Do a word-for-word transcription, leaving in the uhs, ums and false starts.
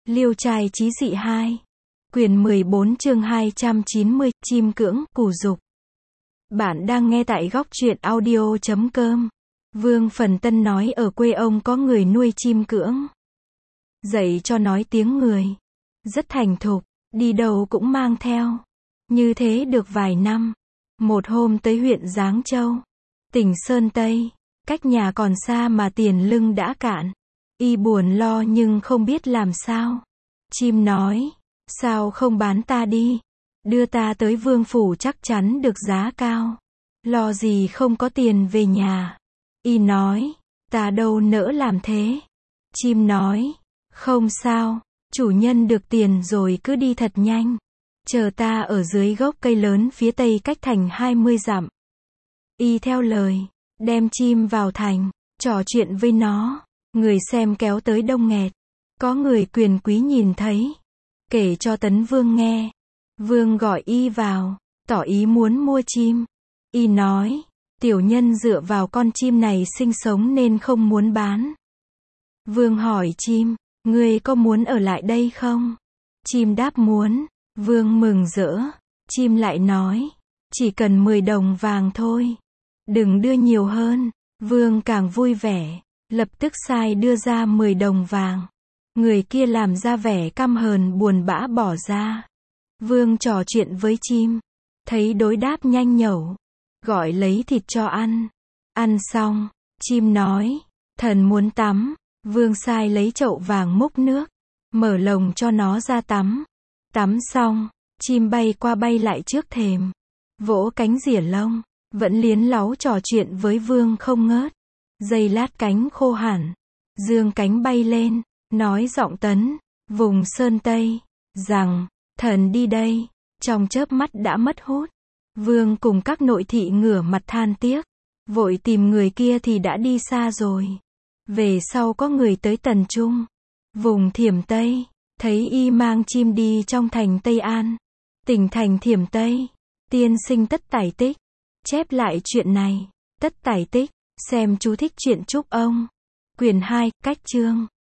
Liêu trai chí dị hai. Quyển mười bốn chương hai trăm chín mươi, chim cưỡng, củ dục. Bạn đang nghe tại góc truyện audio chấm com. Vương Phần Tân nói ở quê ông có người nuôi chim cưỡng. Dạy cho nói tiếng người. Rất thành thục, đi đâu cũng mang theo. Như thế được vài năm. Một hôm tới huyện Giáng Châu, tỉnh Sơn Tây. Cách nhà còn xa mà tiền lưng đã cạn. Y buồn lo nhưng không biết làm sao. Chim nói, sao không bán ta đi? Đưa ta tới vương phủ chắc chắn được giá cao. Lo gì không có tiền về nhà. Y nói, ta đâu nỡ làm thế. Chim nói, không sao, chủ nhân được tiền rồi cứ đi thật nhanh. Chờ ta ở dưới gốc cây lớn phía tây cách thành hai mươi dặm. Y theo lời, đem chim vào thành, trò chuyện với nó. Người xem kéo tới đông nghẹt. Có người quyền quý nhìn thấy, kể cho Tấn Vương nghe. Vương gọi y vào, tỏ ý muốn mua chim. Y nói, tiểu nhân dựa vào con chim này sinh sống nên không muốn bán. Vương hỏi chim, ngươi có muốn ở lại đây không? Chim đáp muốn. Vương mừng rỡ. Chim lại nói, chỉ cần mười đồng vàng thôi. Đừng đưa nhiều hơn. Vương càng vui vẻ, lập tức sai đưa ra mười đồng vàng. Người kia làm ra vẻ căm hờn buồn bã bỏ ra. Vương trò chuyện với chim, thấy đối đáp nhanh nhẩu, gọi lấy thịt cho ăn. Ăn xong, chim nói, thần muốn tắm. Vương sai lấy chậu vàng múc nước, mở lồng cho nó ra tắm. Tắm xong, chim bay qua bay lại trước thềm, vỗ cánh rỉa lông, vẫn liến láu trò chuyện với Vương không ngớt. Giây lát cánh khô hẳn, dương cánh bay lên, nói giọng Tấn, vùng Sơn Tây, rằng, thần đi đây, trong chớp mắt đã mất hút. Vương cùng các nội thị ngửa mặt than tiếc, vội tìm người kia thì đã đi xa rồi. Về sau có người tới Tần Trung, vùng Thiểm Tây, thấy y mang chim đi trong thành Tây An, tỉnh thành Thiểm Tây. Tiên sinh Tất Tải Tích chép lại chuyện này. Tất Tải Tích, xem chú thích truyện chúc ông. Quyển hai, cách chương.